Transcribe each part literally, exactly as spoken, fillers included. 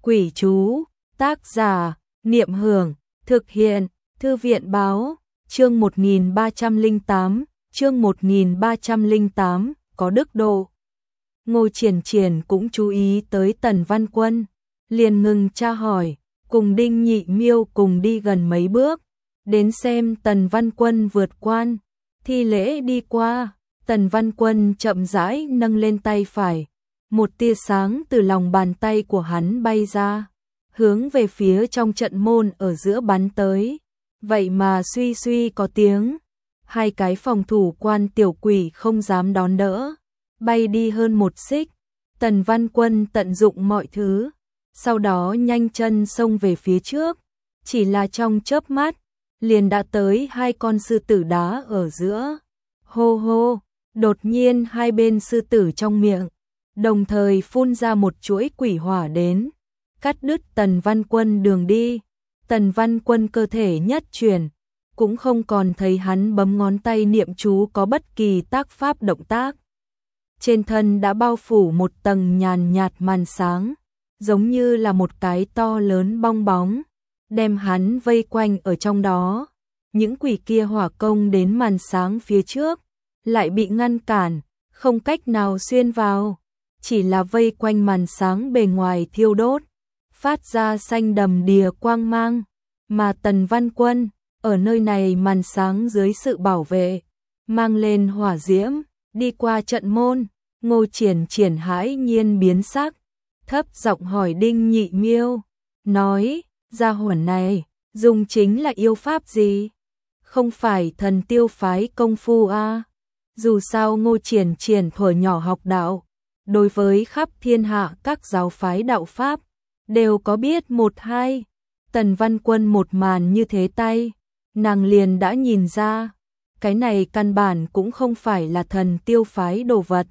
Quỷ chú, tác giả, Niệm Hưởng, thực hiện, Thư viện Báo, chương một nghìn ba trăm lẻ tám, chương một nghìn ba trăm lẻ tám, có đức độ. Ngô Triển Triển cũng chú ý tới Tần Văn Quân, liền ngừng tra hỏi, cùng Đinh Nhị Miêu cùng đi gần mấy bước, đến xem Tần Văn Quân vượt quan, thi lễ đi qua. Tần Văn Quân chậm rãi nâng lên tay phải, một tia sáng từ lòng bàn tay của hắn bay ra, hướng về phía trong trận môn ở giữa bắn tới. Vậy mà suy suy có tiếng, hai cái phòng thủ quan tiểu quỷ không dám đón đỡ, bay đi hơn một xích. Tần Văn Quân tận dụng mọi thứ, sau đó nhanh chân xông về phía trước, chỉ là trong chớp mắt, liền đã tới hai con sư tử đá ở giữa. Hô hô, đột nhiên hai bên sư tử trong miệng, đồng thời phun ra một chuỗi quỷ hỏa đến, cắt đứt Tần Văn Quân đường đi. Tần Văn Quân cơ thể nhất chuyển, cũng không còn thấy hắn bấm ngón tay niệm chú có bất kỳ tác pháp động tác. Trên thân đã bao phủ một tầng nhàn nhạt màn sáng, giống như là một cái to lớn bong bóng, đem hắn vây quanh ở trong đó. Những quỷ kia hỏa công đến màn sáng phía trước, lại bị ngăn cản, không cách nào xuyên vào, chỉ là vây quanh màn sáng bề ngoài thiêu đốt, phát ra xanh đầm đìa quang mang. Mà Tần Văn Quân, ở nơi này màn sáng dưới sự bảo vệ, mang lên hỏa diễm, đi qua trận môn. Ngô Triển Triển hãi nhiên biến sắc, thấp giọng hỏi Đinh Nhị Miêu, nói, gia hỏa này, dùng chính là yêu pháp gì? Không phải Thần Tiêu phái công phu a? Dù sao Ngô Triển Triển thuở nhỏ học đạo, đối với khắp thiên hạ các giáo phái đạo pháp, đều có biết một hai. Tần Văn Quân một màn như thế tay, nàng liền đã nhìn ra, cái này căn bản cũng không phải là Thần Tiêu phái đồ vật.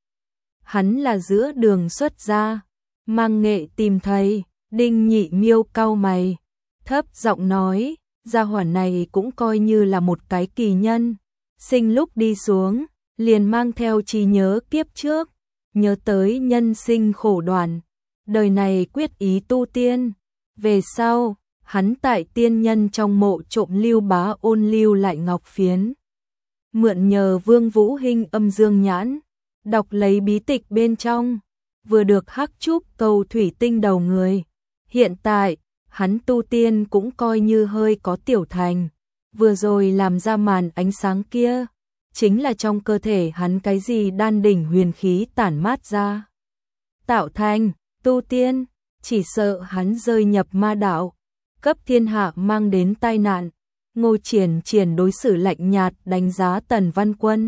Hắn là giữa đường xuất gia, mang nghệ tìm thầy. Đinh Nhị Miêu cau mày, thấp giọng nói, gia hỏa này cũng coi như là một cái kỳ nhân, sinh lúc đi xuống, liền mang theo trí nhớ kiếp trước, nhớ tới nhân sinh khổ đoạn, đời này quyết ý tu tiên. Về sau, hắn tại tiên nhân trong mộ trộm Lưu Bá Ôn lưu lại ngọc phiến, mượn nhờ Vương Vũ Hinh âm dương nhãn, đọc lấy bí tịch bên trong, vừa được hắc trúc cầu thủy tinh đầu người. Hiện tại, hắn tu tiên cũng coi như hơi có tiểu thành, vừa rồi làm ra màn ánh sáng kia, chính là trong cơ thể hắn cái gì đan đỉnh huyền khí tản mát ra. Tạo thành, tu tiên, chỉ sợ hắn rơi nhập ma đạo, cấp thiên hạ mang đến tai nạn. Ngô Triển Triển đối xử lạnh nhạt đánh giá Tần Văn Quân,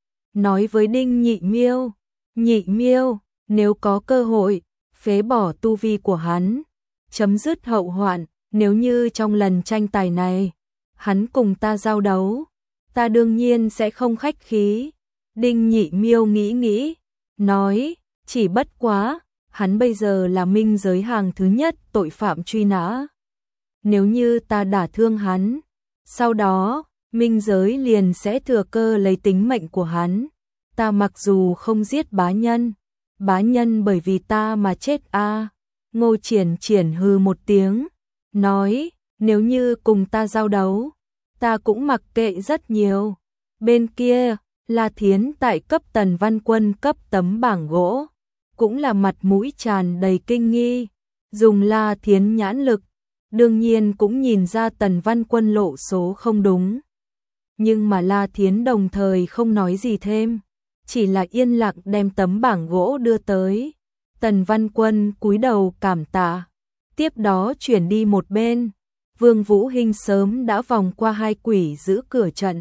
nói với Đinh Nhị Miêu, Nhị Miêu, nếu có cơ hội, phế bỏ tu vi của hắn, chấm dứt hậu hoạn. Nếu như trong lần tranh tài này, hắn cùng ta giao đấu, ta đương nhiên sẽ không khách khí. Đinh Nhị Miêu nghĩ nghĩ, nói, chỉ bất quá, hắn bây giờ là minh giới hàng thứ nhất tội phạm truy nã. Nếu như ta đả thương hắn, sau đó, minh giới liền sẽ thừa cơ lấy tính mệnh của hắn. Ta mặc dù không giết bá nhân, bá nhân bởi vì ta mà chết a. À. Ngô Triển Triển hừ một tiếng, nói, nếu như cùng ta giao đấu, ta cũng mặc kệ rất nhiều. Bên kia, La Thiến tại cấp Tần Văn Quân cấp tấm bảng gỗ, cũng là mặt mũi tràn đầy kinh nghi, dùng La Thiến nhãn lực, đương nhiên cũng nhìn ra Tần Văn Quân lộ số không đúng. Nhưng mà La Thiến đồng thời không nói gì thêm, chỉ là yên lặng đem tấm bảng gỗ đưa tới. Tần Văn Quân cúi đầu cảm tạ, tiếp đó chuyển đi một bên. Vương Vũ Hinh sớm đã vòng qua hai quỷ giữ cửa trận,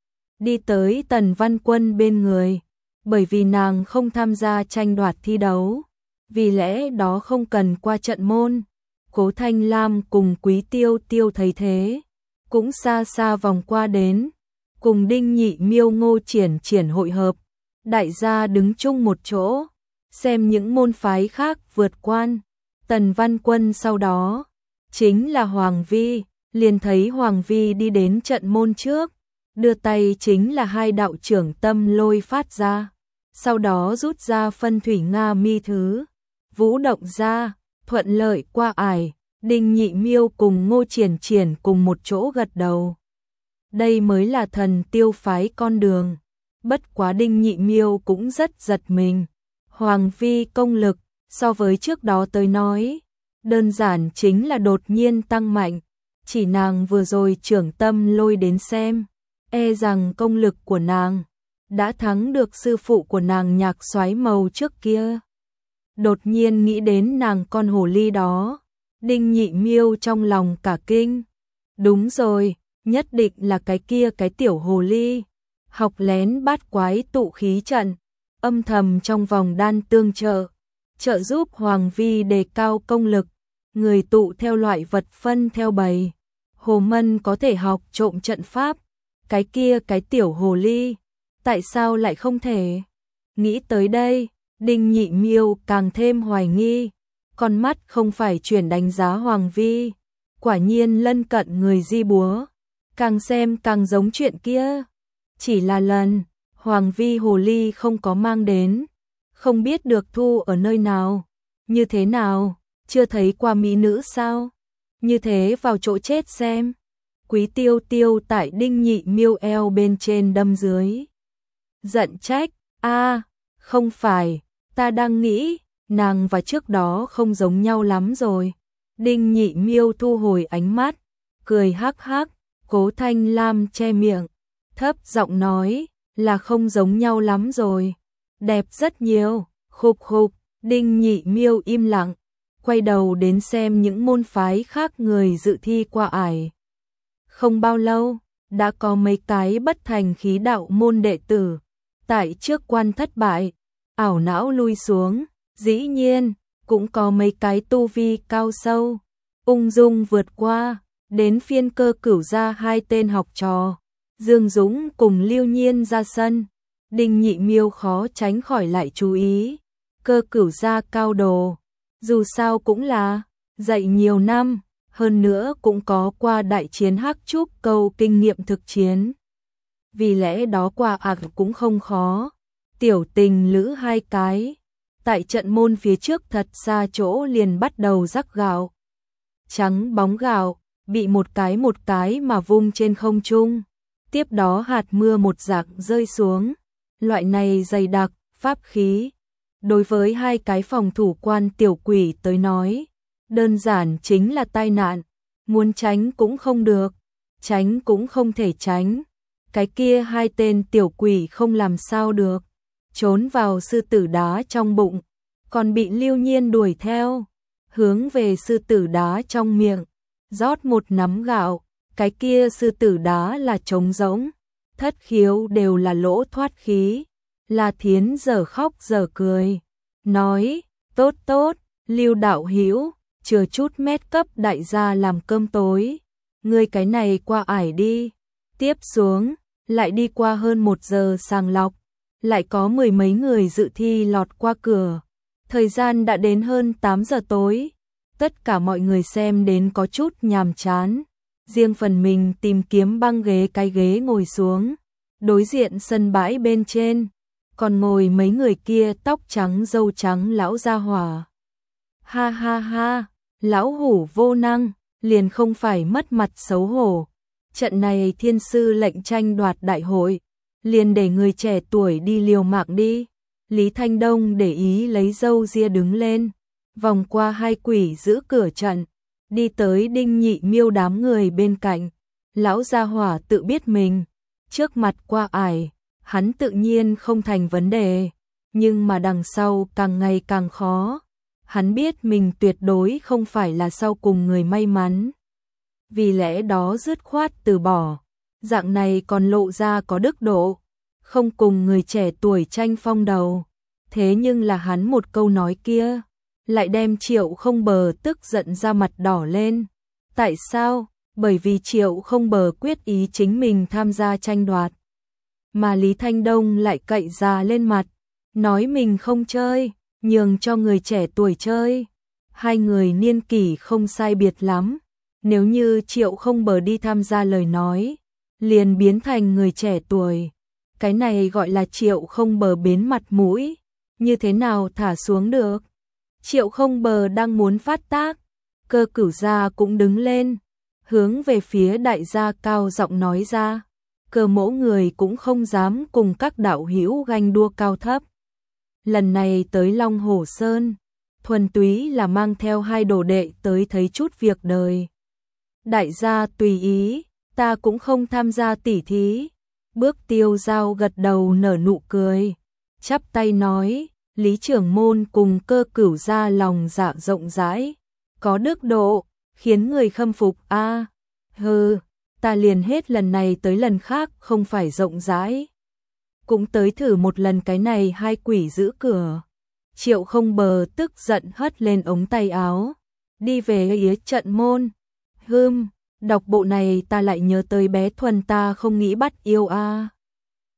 đi tới Tần Văn Quân bên người, bởi vì nàng không tham gia tranh đoạt thi đấu, vì lẽ đó không cần qua trận môn. Cố Thanh Lam cùng Quý Tiêu Tiêu thấy thế, cũng xa xa vòng qua đến, cùng Đinh Nhị Miêu Ngô Triển Triển hội hợp. Đại gia đứng chung một chỗ, xem những môn phái khác vượt quan. Tần Văn Quân sau đó, chính là Hoàng Vi, liền thấy Hoàng Vi đi đến trận môn trước, đưa tay chính là hai đạo trưởng tâm lôi phát ra, sau đó rút ra phân thủy Nga mi thứ, vũ động ra, thuận lợi qua ải, Đinh Nhị Miêu cùng Ngô Triển Triển cùng một chỗ gật đầu. Đây mới là thần tiêu phái con đường. Bất quá Đinh Nhị Miêu cũng rất giật mình. Hoàng vi công lực, so với trước đó tới nói, đơn giản chính là đột nhiên tăng mạnh. Chỉ nàng vừa rồi trưởng tâm lôi đến xem, e rằng công lực của nàng đã thắng được sư phụ của nàng Nhạc Soái Màu trước kia. Đột nhiên nghĩ đến nàng con hồ ly đó, Đinh Nhị Miêu trong lòng cả kinh. Đúng rồi, nhất định là cái kia cái tiểu hồ ly, học lén bát quái tụ khí trận, âm thầm trong vòng đan tương trợ, trợ giúp Hoàng vi đề cao công lực, người tụ theo loại vật phân theo bầy. Hồ Mân có thể học trộm trận pháp, cái kia cái tiểu hồ ly, tại sao lại không thể? Nghĩ tới đây, Đinh Nhị Miêu càng thêm hoài nghi, con mắt không phải chuyển đánh giá Hoàng vi, quả nhiên lân cận người di búa, càng xem càng giống chuyện kia. Chỉ là lần, Hoàng vi hồ ly không có mang đến, không biết được thu ở nơi nào, như thế nào, chưa thấy qua mỹ nữ sao? Như thế vào chỗ chết xem. Quý Tiêu Tiêu tại Đinh Nhị Miêu eo bên trên đâm dưới. Giận trách, a không phải, ta đang nghĩ, nàng và trước đó không giống nhau lắm rồi. Đinh Nhị Miêu thu hồi ánh mắt, cười hắc hắc, Cố Thanh Lam che miệng, thấp giọng nói, là không giống nhau lắm rồi. Đẹp rất nhiều, khục khục, Đinh Nhị Miêu im lặng, quay đầu đến xem những môn phái khác người dự thi qua ải. Không bao lâu, đã có mấy cái bất thành khí đạo môn đệ tử, tại trước quan thất bại, ảo não lui xuống, dĩ nhiên, cũng có mấy cái tu vi cao sâu, ung dung vượt qua, đến phiên Cơ Cửu gia hai tên học trò, Dương Dũng cùng Lưu Nhiên ra sân. Đinh Nhị Miêu khó tránh khỏi lại chú ý, Cơ Cửu gia cao đồ, dù sao cũng là dạy nhiều năm, hơn nữa cũng có qua đại chiến Hắc Trúc Câu kinh nghiệm thực chiến. Vì lẽ đó qua ạc cũng không khó. Tiểu Tình Lữ hai cái, tại trận môn phía trước thật xa chỗ liền bắt đầu rắc gạo. Trắng bóng gạo, bị một cái một cái mà vung trên không trung. Tiếp đó hạt mưa một giặc rơi xuống. Loại này dày đặc, pháp khí. Đối với hai cái phòng thủ quan tiểu quỷ tới nói, đơn giản chính là tai nạn, muốn tránh cũng không được, tránh cũng không thể tránh. Cái kia hai tên tiểu quỷ không làm sao được, trốn vào sư tử đá trong bụng, còn bị Lưu Nhiên đuổi theo, hướng về sư tử đá trong miệng, rót một nắm gạo, cái kia sư tử đá là trống rỗng, thất khiếu đều là lỗ thoát khí. La Thiến giờ khóc giờ cười, nói, tốt tốt, Lưu đạo hữu, chừa chút mét cấp đại gia làm cơm tối, ngươi cái này qua ải đi. Tiếp xuống, lại đi qua hơn một giờ sàng lọc, lại có mười mấy người dự thi lọt qua cửa. Thời gian đã đến hơn tám giờ tối, tất cả mọi người xem đến có chút nhàm chán, riêng phần mình tìm kiếm băng ghế cái ghế ngồi xuống, đối diện sân bãi bên trên, còn ngồi mấy người kia tóc trắng râu trắng lão gia hỏa. Ha ha ha, lão hủ vô năng, liền không phải mất mặt xấu hổ. Trận này thiên sư lệnh tranh đoạt đại hội, liền để người trẻ tuổi đi liều mạng đi. Lý Thanh Đông để ý lấy râu ria đứng lên, vòng qua hai quỷ giữ cửa trận, đi tới Đinh Nhị Miêu đám người bên cạnh. Lão gia hỏa tự biết mình, trước mặt qua ải, hắn tự nhiên không thành vấn đề, nhưng mà đằng sau càng ngày càng khó. Hắn biết mình tuyệt đối không phải là sau cùng người may mắn, vì lẽ đó dứt khoát từ bỏ, dạng này còn lộ ra có đức độ, không cùng người trẻ tuổi tranh phong đầu. Thế nhưng là hắn một câu nói kia, lại đem Triệu Không Bờ tức giận ra mặt đỏ lên. Tại sao? Bởi vì Triệu Không Bờ quyết ý chính mình tham gia tranh đoạt, mà Lý Thanh Đông lại cậy già lên mặt, nói mình không chơi, nhường cho người trẻ tuổi chơi. Hai người niên kỷ không sai biệt lắm, nếu như Triệu Không Bờ đi tham gia lời nói, liền biến thành người trẻ tuổi. Cái này gọi là Triệu Không Bờ bến mặt mũi, như thế nào thả xuống được. Triệu Không Bờ đang muốn phát tác, Cơ Cửu gia cũng đứng lên, hướng về phía đại gia cao giọng nói ra. Cơ mỗ người cũng không dám cùng các đạo hữu ganh đua cao thấp. Lần này tới Long Hổ Sơn, thuần túy là mang theo hai đồ đệ tới thấy chút việc đời. Đại gia tùy ý, ta cũng không tham gia tỉ thí. Bước Tiêu Giao gật đầu nở nụ cười, chắp tay nói, Lý trưởng môn cùng Cơ Cửu gia lòng dạ rộng rãi, có đức độ, khiến người khâm phục a. À, hừ, ta liền hết lần này tới lần khác không phải rộng rãi, cũng tới thử một lần cái này hai quỷ giữ cửa. Triệu Không Bờ tức giận hất lên ống tay áo, đi về Yế Trận môn. Hừm, đọc bộ này ta lại nhớ tới bé Thuần ta không nghĩ bắt yêu a. À.